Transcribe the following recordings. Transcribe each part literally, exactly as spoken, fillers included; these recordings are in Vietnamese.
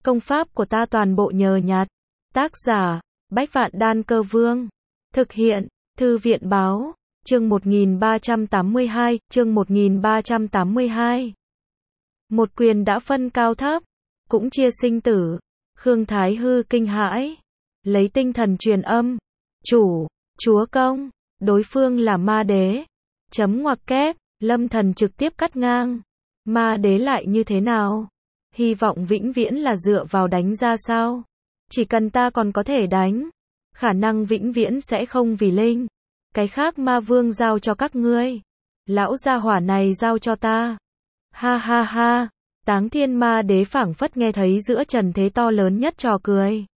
Công pháp của ta toàn bộ nhờ nhặt. Tác giả, Bách Vạn Đan Cơ Vương. Thực hiện, Thư viện Báo. Chương một nghìn ba trăm tám mươi hai, chương một nghìn ba trăm tám mươi hai. Một quyền đã phân cao thấp, cũng chia sinh tử. Khương Thái Hư kinh hãi, lấy tinh thần truyền âm. Chủ, chúa công, đối phương là ma đế. Chấm ngoặc kép, Lâm Thần trực tiếp cắt ngang. Ma đế lại như thế nào? Hy vọng vĩnh viễn là dựa vào đánh ra sao? Chỉ cần ta còn có thể đánh, khả năng vĩnh viễn sẽ không vì linh. Cái khác ma vương giao cho các ngươi. Lão gia hỏa này giao cho ta. Ha ha ha, Táng Thiên Ma Đế phảng phất nghe thấy giữa trần thế to lớn nhất trò cười.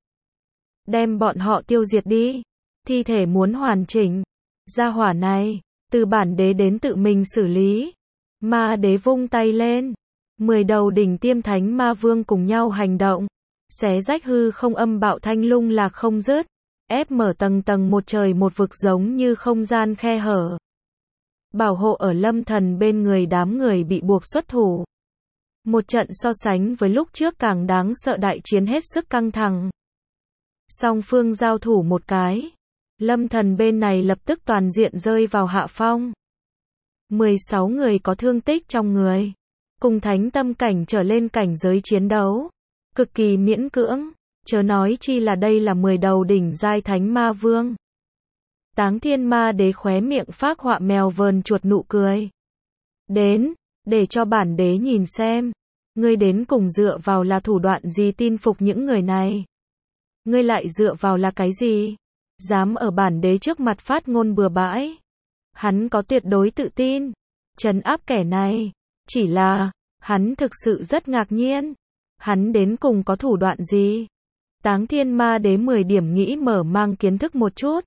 Đem bọn họ tiêu diệt đi. Thi thể muốn hoàn chỉnh. Gia hỏa này, từ bản đế đến tự mình xử lý. Ma đế vung tay lên. Mười đầu đỉnh tiêm thánh ma vương cùng nhau hành động. Xé rách hư không, âm bạo thanh lung lạc không dứt. Ép mở tầng tầng một trời một vực giống như không gian khe hở. Bảo hộ ở Lâm Thần bên người đám người bị buộc xuất thủ. Một trận so sánh với lúc trước càng đáng sợ, đại chiến hết sức căng thẳng. Song phương giao thủ một cái. Lâm Thần bên này lập tức toàn diện rơi vào hạ phong. mười sáu người có thương tích trong người. Cùng thánh tâm cảnh trở lên cảnh giới chiến đấu. Cực kỳ miễn cưỡng. Chớ nói chi là đây là mười đầu đỉnh giai thánh ma vương. Táng Thiên Ma Đế khóe miệng phác họa mèo vờn chuột nụ cười. Đến, để cho bản đế nhìn xem. Ngươi đến cùng dựa vào là thủ đoạn gì tin phục những người này? Ngươi lại dựa vào là cái gì? Dám ở bản đế trước mặt phát ngôn bừa bãi. Hắn có tuyệt đối tự tin. Trấn áp kẻ này. Chỉ là, hắn thực sự rất ngạc nhiên. Hắn đến cùng có thủ đoạn gì? Táng Thiên Ma Đế mười điểm nghĩ mở mang kiến thức một chút.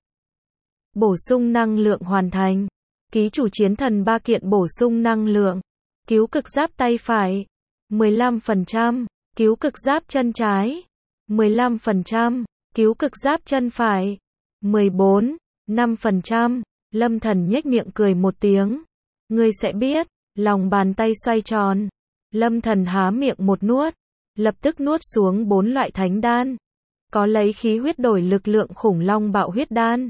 Bổ sung năng lượng hoàn thành. Ký chủ chiến thần ba kiện bổ sung năng lượng. Cứu cực giáp tay phải. mười lăm phần trăm. Cứu cực giáp chân trái. mười lăm phần trăm. Cứu cực giáp chân phải. mười bốn. năm phần trăm. Lâm Thần nhếch miệng cười một tiếng. Ngươi sẽ biết. Lòng bàn tay xoay tròn. Lâm Thần há miệng một nuốt. Lập tức nuốt xuống bốn loại thánh đan. Có lấy khí huyết đổi lực lượng khủng long bạo huyết đan.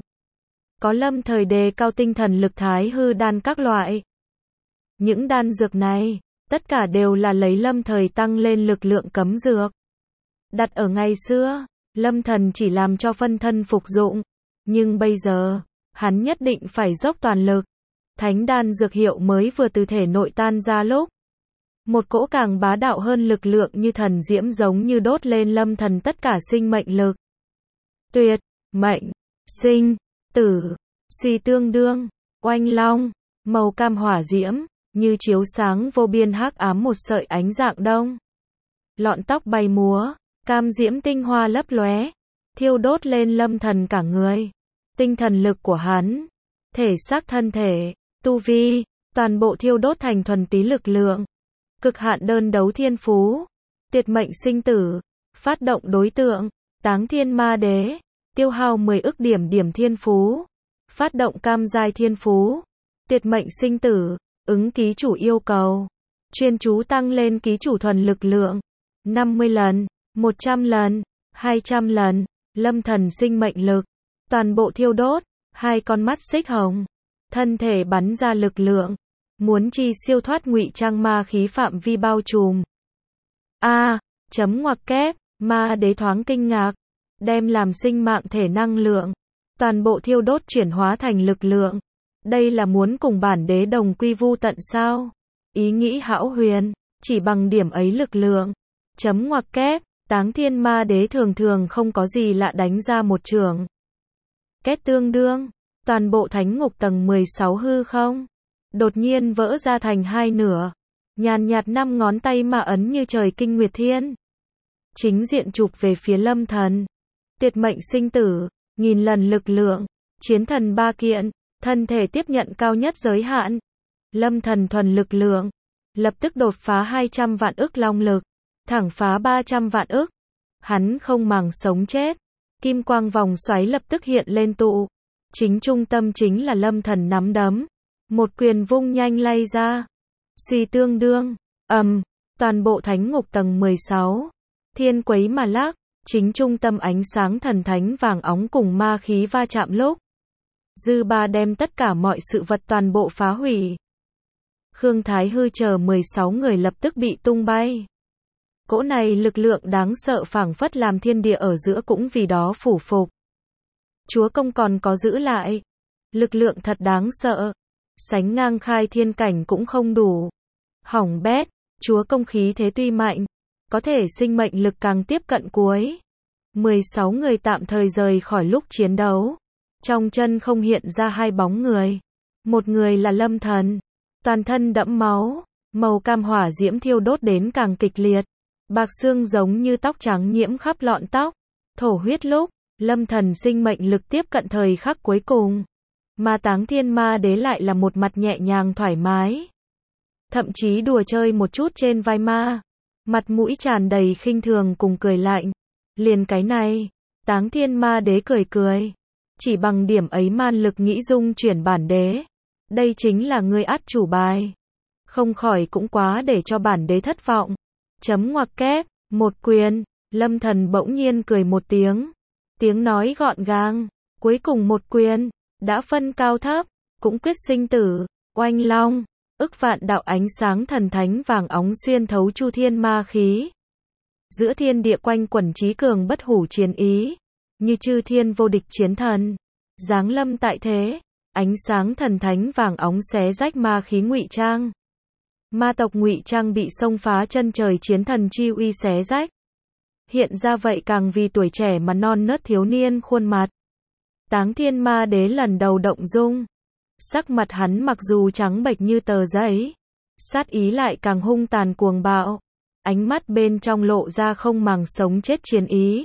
Có lâm thời đề cao tinh thần lực thái hư đan các loại. Những đan dược này, tất cả đều là lấy lâm thời tăng lên lực lượng cấm dược. Đặt ở ngày xưa, Lâm Thần chỉ làm cho phân thân phục dụng. Nhưng bây giờ, hắn nhất định phải dốc toàn lực. Thánh đan dược hiệu mới vừa từ thể nội tan ra lúc. Một cỗ càng bá đạo hơn lực lượng như thần diễm giống như đốt lên Lâm Thần tất cả sinh mệnh lực. Tuyệt, mệnh, sinh, tử, suy tương đương, oanh long, màu cam hỏa diễm, như chiếu sáng vô biên hắc ám một sợi ánh dạng đông. Lọn tóc bay múa, cam diễm tinh hoa lấp lóe, thiêu đốt lên Lâm Thần cả người. Tinh thần lực của hắn, thể xác thân thể, tu vi, toàn bộ thiêu đốt thành thuần túy lực lượng. Cực hạn đơn đấu thiên phú, tuyệt mệnh sinh tử, phát động đối tượng, Táng Thiên Ma Đế, tiêu hao mười ức điểm điểm thiên phú, phát động cam giai thiên phú, tuyệt mệnh sinh tử, ứng ký chủ yêu cầu, chuyên chú tăng lên ký chủ thuần lực lượng, năm mươi lần, một trăm lần, hai trăm lần, Lâm Thần sinh mệnh lực, toàn bộ thiêu đốt, hai con mắt xích hồng, thân thể bắn ra lực lượng. Muốn chi siêu thoát ngụy trang ma khí phạm vi bao trùm. A, à, chấm ngoặc kép, ma đế thoáng kinh ngạc, đem làm sinh mạng thể năng lượng, toàn bộ thiêu đốt chuyển hóa thành lực lượng. Đây là muốn cùng bản đế đồng quy vu tận sao? Ý nghĩ hão huyền, chỉ bằng điểm ấy lực lượng. Chấm ngoặc kép, Táng Thiên Ma Đế thường thường không có gì lạ đánh ra một trường. Kết tương đương, toàn bộ thánh ngục tầng mười sáu hư không. Đột nhiên vỡ ra thành hai nửa. Nhàn nhạt năm ngón tay mà ấn như trời kinh nguyệt thiên. Chính diện chụp về phía Lâm Thần. Tuyệt mệnh sinh tử, nghìn lần lực lượng, chiến thần ba kiện, thân thể tiếp nhận cao nhất giới hạn. Lâm Thần thuần lực lượng, lập tức đột phá hai trăm vạn ức long lực, thẳng phá ba trăm vạn ức. Hắn không màng sống chết. Kim quang vòng xoáy lập tức hiện lên tụ. Chính trung tâm chính là Lâm Thần nắm đấm. Một quyền vung nhanh lay ra. Suy tương đương, ầm, um, toàn bộ thánh ngục tầng mười sáu. Thiên quấy mà lắc, chính trung tâm ánh sáng thần thánh vàng óng cùng ma khí va chạm lúc. Dư ba đem tất cả mọi sự vật toàn bộ phá hủy. Khương Thái Hư chờ mười sáu người lập tức bị tung bay. Cỗ này lực lượng đáng sợ phảng phất làm thiên địa ở giữa cũng vì đó phủ phục. Chúa công còn có giữ lại. Lực lượng thật đáng sợ. Sánh ngang khai thiên cảnh cũng không đủ. Hỏng bét, chúa công khí thế tuy mạnh, có thể sinh mệnh lực càng tiếp cận cuối. mười sáu người tạm thời rời khỏi lúc chiến đấu. Trong chân không hiện ra hai bóng người. Một người là Lâm Thần, toàn thân đẫm máu, màu cam hỏa diễm thiêu đốt đến càng kịch liệt. Bạc xương giống như tóc trắng nhiễm khắp lọn tóc, thổ huyết lúc, Lâm Thần sinh mệnh lực tiếp cận thời khắc cuối cùng. Mà Táng Thiên Ma Đế lại là một mặt nhẹ nhàng thoải mái. Thậm chí đùa chơi một chút trên vai ma. Mặt mũi tràn đầy khinh thường cùng cười lạnh. Liền cái này, Táng Thiên Ma Đế cười cười. Chỉ bằng điểm ấy man lực nghĩ dung chuyển bản đế. Đây chính là ngươi át chủ bài. Không khỏi cũng quá để cho bản đế thất vọng. Chấm ngoặc kép, một quyền, Lâm Thần bỗng nhiên cười một tiếng. Tiếng nói gọn gàng, cuối cùng một quyền, đã phân cao thấp, cũng quyết sinh tử, oanh long, ức vạn đạo ánh sáng thần thánh vàng óng xuyên thấu chu thiên ma khí. Giữa thiên địa quanh quẩn chí cường bất hủ chiến ý, như chư thiên vô địch chiến thần, giáng lâm tại thế, ánh sáng thần thánh vàng óng xé rách ma khí ngụy trang. Ma tộc ngụy trang bị xông phá chân trời chiến thần chi uy xé rách. Hiện ra vậy càng vì tuổi trẻ mà non nớt thiếu niên khuôn mặt. Táng Thiên Ma Đế lần đầu động dung. Sắc mặt hắn mặc dù trắng bệch như tờ giấy, sát ý lại càng hung tàn cuồng bạo. Ánh mắt bên trong lộ ra không màng sống chết chiến ý.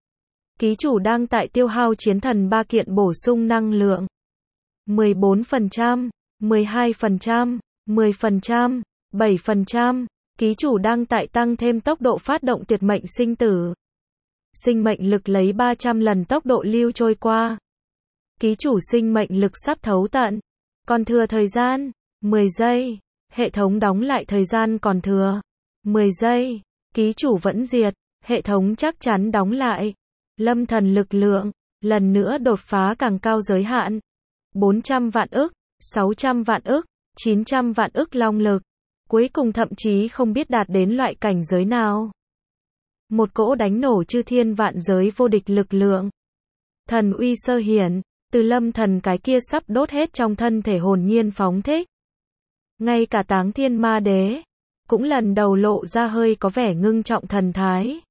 Ký chủ đang tại tiêu hao chiến thần ba kiện bổ sung năng lượng. mười bốn phần trăm, mười hai phần trăm, mười phần trăm, bảy phần trăm. Ký chủ đang tại tăng thêm tốc độ phát động tuyệt mệnh sinh tử. Sinh mệnh lực lấy ba trăm lần tốc độ lưu trôi qua. Ký chủ sinh mệnh lực sắp thấu tận. Còn thừa thời gian, mười giây. Hệ thống đóng lại thời gian còn thừa. mười giây. Ký chủ vẫn diệt. Hệ thống chắc chắn đóng lại. Lâm Thần lực lượng, lần nữa đột phá càng cao giới hạn. bốn trăm vạn ức, sáu trăm vạn ức, chín trăm vạn ức long lực. Cuối cùng thậm chí không biết đạt đến loại cảnh giới nào. Một cỗ đánh nổ chư thiên vạn giới vô địch lực lượng. Thần uy sơ hiển, từ Lâm Thần cái kia sắp đốt hết trong thân thể hồn nhiên phóng thích. Ngay cả Táng Thiên Ma Đế, cũng lần đầu lộ ra hơi có vẻ ngưng trọng thần thái.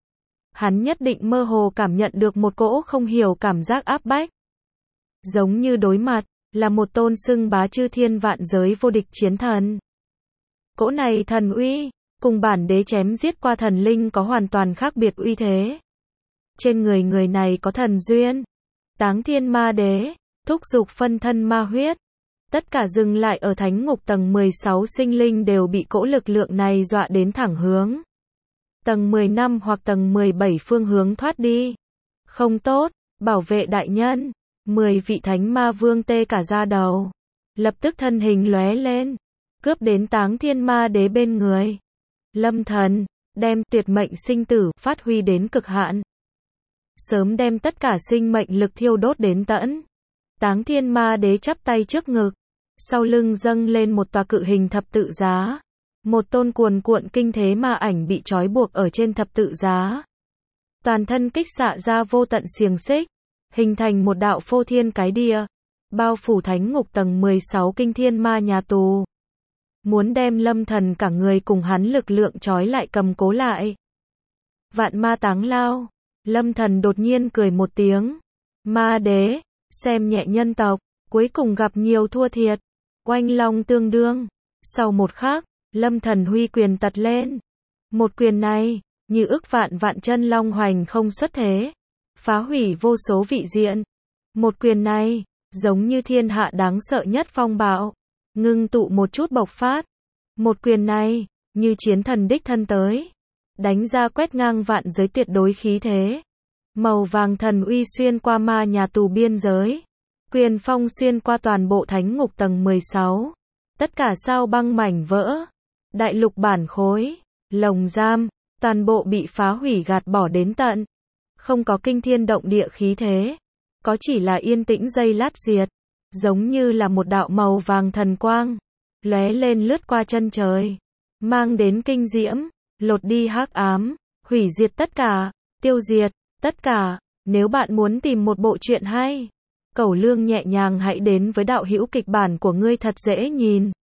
Hắn nhất định mơ hồ cảm nhận được một cỗ không hiểu cảm giác áp bách. Giống như đối mặt, là một tôn xưng bá chư thiên vạn giới vô địch chiến thần. Cỗ này thần uy, cùng bản đế chém giết qua thần linh có hoàn toàn khác biệt uy thế. Trên người người này có thần duyên. Táng Thiên Ma Đế, thúc dục phân thân ma huyết. Tất cả dừng lại ở thánh ngục tầng mười sáu sinh linh đều bị cỗ lực lượng này dọa đến thẳng hướng. Tầng mười lăm hoặc tầng mười bảy phương hướng thoát đi. Không tốt, bảo vệ đại nhân. mười vị thánh ma vương tê cả da đầu. Lập tức thân hình lóe lên. Cướp đến Táng Thiên Ma Đế bên người. Lâm Thần, đem tuyệt mệnh sinh tử phát huy đến cực hạn. Sớm đem tất cả sinh mệnh lực thiêu đốt đến tận. Táng Thiên Ma Đế chắp tay trước ngực. Sau lưng dâng lên một tòa cự hình thập tự giá. Một tôn cuồn cuộn kinh thế ma ảnh bị trói buộc ở trên thập tự giá. Toàn thân kích xạ ra vô tận xiềng xích. Hình thành một đạo phô thiên cái địa. Bao phủ thánh ngục tầng mười sáu kinh thiên ma nhà tù. Muốn đem Lâm Thần cả người cùng hắn lực lượng trói lại cầm cố lại. Vạn ma táng lao. Lâm Thần đột nhiên cười một tiếng. Ma Đế, xem nhẹ nhân tộc, cuối cùng gặp nhiều thua thiệt. Oanh long tương đương. Sau một khắc, Lâm Thần huy quyền tật lên. Một quyền này, như ức vạn vạn chân long hoành không xuất thế. Phá hủy vô số vị diện. Một quyền này, giống như thiên hạ đáng sợ nhất phong bạo. Ngưng tụ một chút bộc phát. Một quyền này, như chiến thần đích thân tới. Đánh ra quét ngang vạn giới tuyệt đối khí thế. Màu vàng thần uy xuyên qua ma nhà tù biên giới. Quyền phong xuyên qua toàn bộ thánh ngục tầng mười sáu. Tất cả sao băng mảnh vỡ. Đại lục bản khối, lồng giam, toàn bộ bị phá hủy gạt bỏ đến tận. Không có kinh thiên động địa khí thế. Có chỉ là yên tĩnh giây lát diệt. Giống như là một đạo màu vàng thần quang. Lóe lên lướt qua chân trời. Mang đến kinh diễm. Lột đi hắc ám. Hủy diệt tất cả. Tiêu diệt. Tất cả. Nếu bạn muốn tìm một bộ truyện hay. Cẩu Lương nhẹ nhàng hãy đến với đạo hữu kịch bản của ngươi thật dễ nhìn.